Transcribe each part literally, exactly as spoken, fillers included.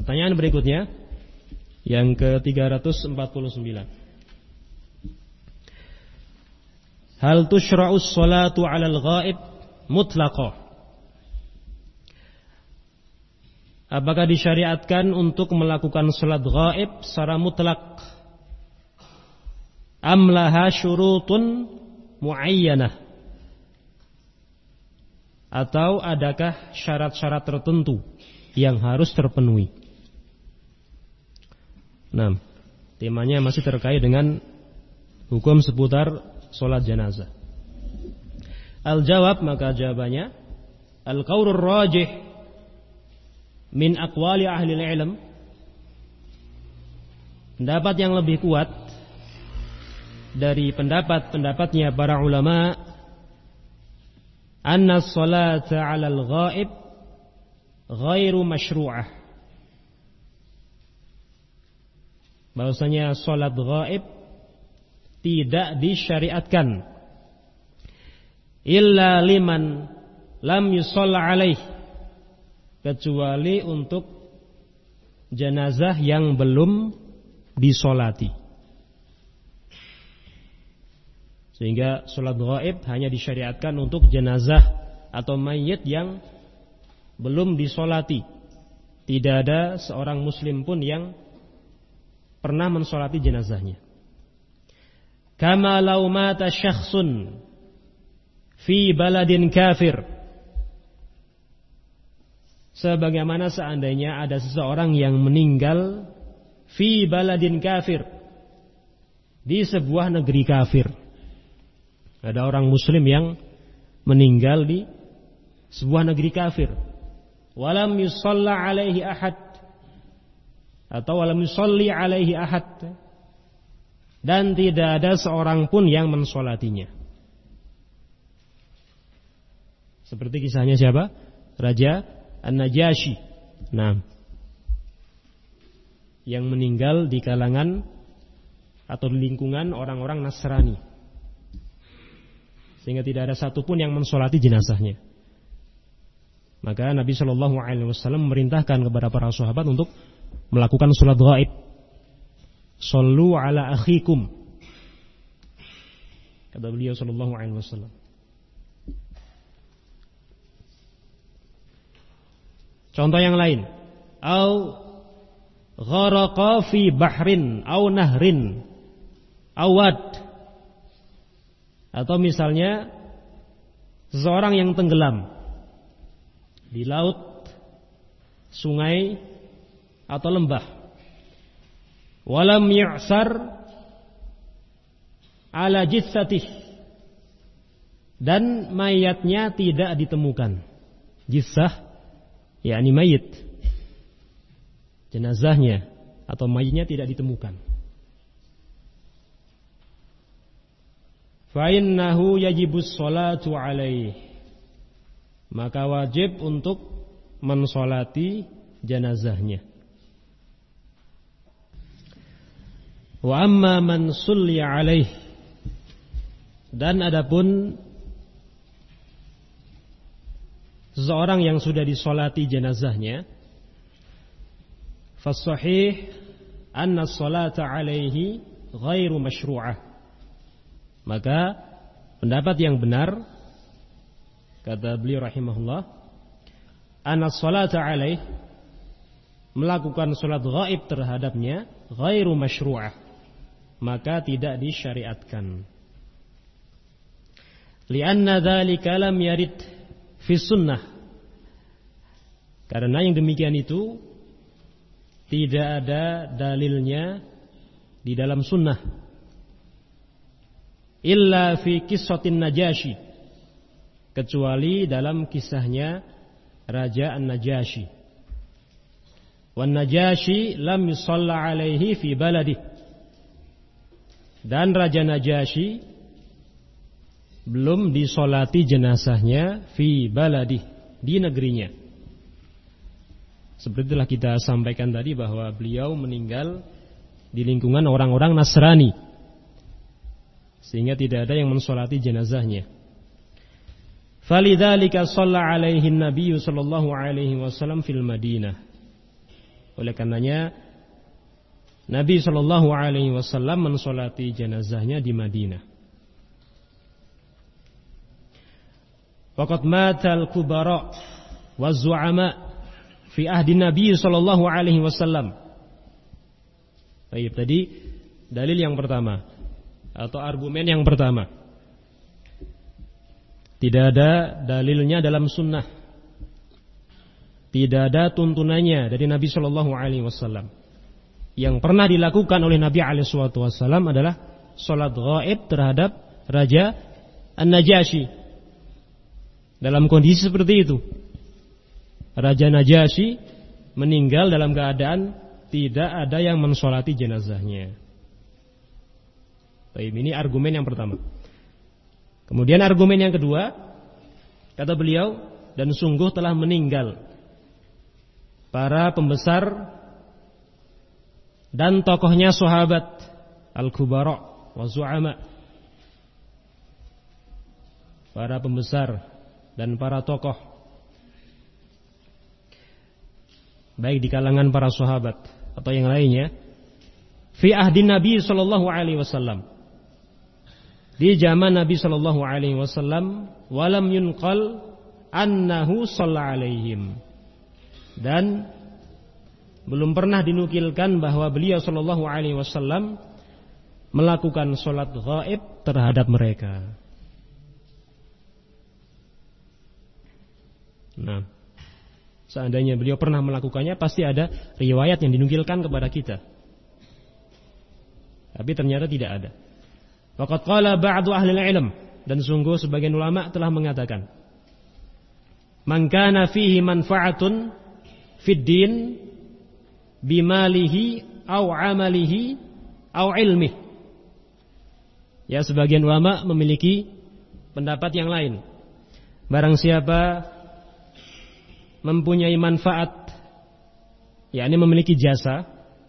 Pertanyaan berikutnya yang ke tiga ratus empat puluh sembilan. Hal tushra'us salatu 'alal ghaib mutlaqah? Apakah disyariatkan untuk melakukan salat ghaib secara mutlak? Am laha syurutun muayyanah? Atau adakah syarat-syarat tertentu yang harus terpenuhi? Nah, temanya masih terkait dengan hukum seputar salat jenazah. Al-jawab, maka jawabannya al-qaulur rajih min aqwali ahli al-ilm, pendapat yang lebih kuat dari pendapat-pendapatnya para ulama, anna salata 'alal ghaib ghairu masyru'ah, bahwasanya salat ghaib tidak disyariatkan illa liman lam yusalla alaih, kecuali untuk jenazah yang belum disolati. Sehingga salat ghaib hanya disyariatkan untuk jenazah atau mayit yang belum disolati. Tidak ada seorang muslim pun yang pernah mensolati jenazahnya. Kama law mata syakhsun fi baladin kafir, sebagaimana seandainya ada seseorang yang meninggal fi baladin kafir, di sebuah negeri kafir. Ada orang muslim yang meninggal di sebuah negeri kafir. Walam yusalla alaihi ahad, atau walam yusalli alaihi ahad, dan tidak ada seorang pun yang mensolatinya. Seperti kisahnya siapa? Raja An-Najasyi. Nah, yang meninggal di kalangan atau di lingkungan orang-orang Nasrani, sehingga tidak ada satupun yang mensolati jenazahnya. Maka Nabi Shallallahu Alaihi Wasallam memerintahkan kepada para sahabat untuk melakukan salat ghaib. Sallu ala akhikum, kata beliau Shallallahu Alaihi Wasallam. Contoh yang lain, au gharaqa fi bahrin au nahrin awad, atau misalnya seseorang yang tenggelam di laut, sungai atau lembah, walam yu'sar ala jitsatih, dan mayatnya tidak ditemukan. Jitsah yakni mayit, jenazahnya atau mayitnya tidak ditemukan. Fa innahu yajibus sholatu alaih, maka wajib untuk mensolati jenazahnya. Wa amma man sulli alaih, dan adapun seseorang yang sudah disolati jenazahnya, fas-sahih anna sholata alaihi ghairu masyru'ah, maka pendapat yang benar, kata beliau rahimahullah, anna sholata alaih, melakukan salat ghaib terhadapnya, ghairu masyru'ah, maka tidak disyariatkan. Lianna dzalika lam yarid fi sunnah, karena yang demikian itu tidak ada dalilnya di dalam sunnah. Illa fi qissatin Najasyi, kecuali dalam kisahnya Raja An-Najasyi. Wan Najasyi lam yusalla alaihi fi baladi, dan Raja Najasyi belum disolati jenazahnya fi baladi, di negerinya. Seperti telah kita sampaikan tadi bahwa beliau meninggal di lingkungan orang-orang Nasrani, sehingga tidak ada yang mensolati jenazahnya. Falidzalika shalla alaihi an-nabiy sallallahu alaihi wasallam fil Madinah, Oleh karenanya Nabi Shallallahu Alaihi Wasallam mensolati jenazahnya di Madinah. Waqad matal kubara wa zu'ama fi ahdi Nabi Shallallahu Alaihi Wasallam. Baik, tadi dalil yang pertama atau argumen yang pertama. Tidak ada dalilnya dalam sunnah. Tidak ada tuntunannya dari Nabi Shallallahu Alaihi Wasallam. Yang pernah dilakukan oleh Nabi Alaihi Wasallam adalah sholat ghaib terhadap Raja An-Najasyi. Dalam kondisi seperti itu, Raja Najasyi meninggal dalam keadaan tidak ada yang mensolati jenazahnya. Baik, ini argumen yang pertama. Kemudian argumen yang kedua, kata beliau, dan sungguh telah meninggal para pembesar dan tokohnya sahabat al-kubara wa zu'ama, para pembesar dan para tokoh baik di kalangan para sahabat atau yang lainnya fi ahdi Nabi sallallahu alaihi wasallam, di zaman Nabi sallallahu alaihi wasallam, walam yunqal annahu shalla alaihim, dan belum pernah dinukilkan bahwa beliau sallallahu alaihi wasallam melakukan sholat ghaib terhadap mereka. Nah, seandainya beliau pernah melakukannya, pasti ada riwayat yang dinukilkan kepada kita. Tapi ternyata tidak ada. Waqad qala ba'du ahli ilm, dan sungguh sebagian ulama telah mengatakan, man kana fihi manfa'atun fid din bimalihi au amalihi au ilmih. Ya, sebagian ulama memiliki pendapat yang lain. Barang siapa mempunyai manfaat, yakni memiliki jasa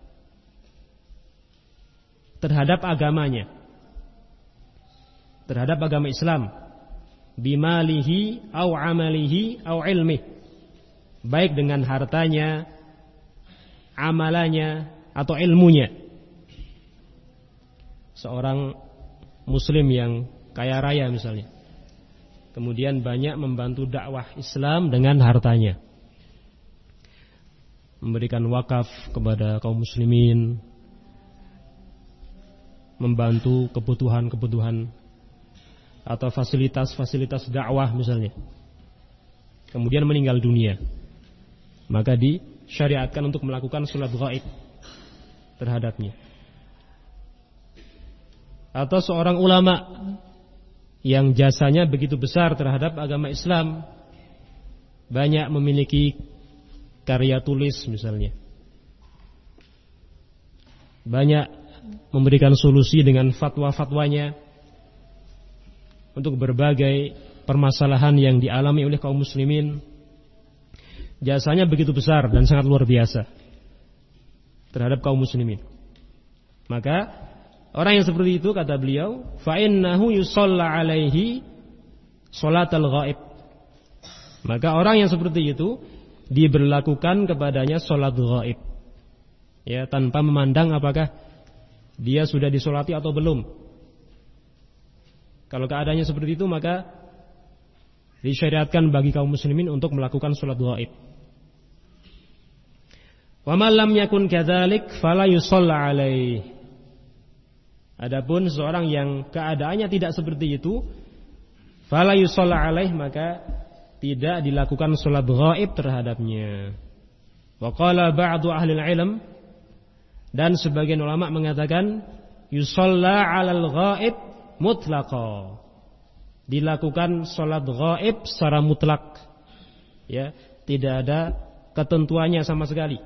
terhadap agamanya, terhadap agama Islam, bimalihi au amalihi au ilmih, baik dengan hartanya, amalannya atau ilmunya. Seorang muslim yang kaya raya misalnya, kemudian banyak membantu dakwah Islam dengan hartanya, memberikan wakaf kepada kaum muslimin, membantu kebutuhan-kebutuhan atau fasilitas-fasilitas dakwah misalnya, kemudian meninggal dunia, maka disyariatkan untuk melakukan sholat ghaib terhadapnya. Atau seorang ulama yang jasanya begitu besar terhadap agama Islam, banyak memiliki karya tulis misalnya, banyak memberikan solusi dengan fatwa-fatwanya untuk berbagai permasalahan yang dialami oleh kaum muslimin. Jasanya begitu besar dan sangat luar biasa terhadap kaum muslimin. Maka orang yang seperti itu, kata beliau, fa innahu yusalla alaihi sholatal ghaib, maka orang yang seperti itu diberlakukan kepadanya sholat ghaib, ya, tanpa memandang apakah dia sudah disolati atau belum. Kalau keadaannya seperti itu, maka disyariatkan bagi kaum muslimin untuk melakukan sholat ghaib. Wa man lam yakun kadzalik fala yusalla alaihi. Adapun seorang yang keadaannya tidak seperti itu, fala yusalla alaihi, maka tidak dilakukan sholat ghaib terhadapnya. Wa qala ba'du ahli ilm, dan sebagian ulama mengatakan yusalla 'alal ghaib mutlaqa, dilakukan sholat ghaib secara mutlak, ya, tidak ada ketentuannya sama sekali,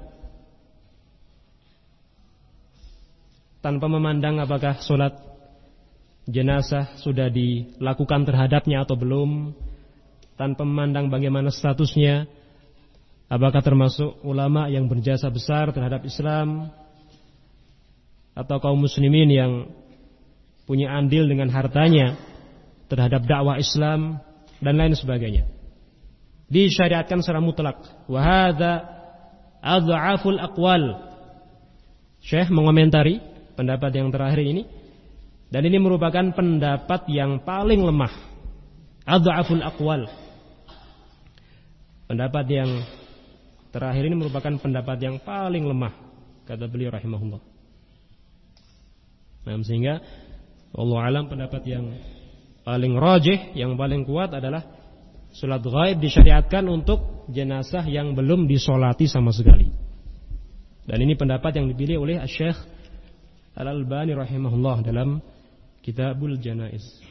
tanpa memandang apakah sholat jenazah sudah dilakukan terhadapnya atau belum, tanpa memandang bagaimana statusnya, apakah termasuk ulama yang berjasa besar terhadap Islam atau kaum muslimin yang punya andil dengan hartanya terhadap dakwah Islam dan lain sebagainya. Disyariatkan secara mutlak. Wa hadza adhaful aqwal. Syekh mengomentari pendapat yang terakhir ini, dan ini merupakan pendapat yang paling lemah. Adhaful aqwal. Pendapat yang terakhir ini merupakan pendapat yang paling lemah, kata beliau rahimahullah. Nah, sehingga wallahu alam pendapat yang paling rajih, yang paling kuat adalah salat ghaib disyariatkan untuk jenazah yang belum disolati sama sekali. Dan ini pendapat yang dipilih oleh Syekh Al-Albani rahimahullah dalam Kitabul Janaiz.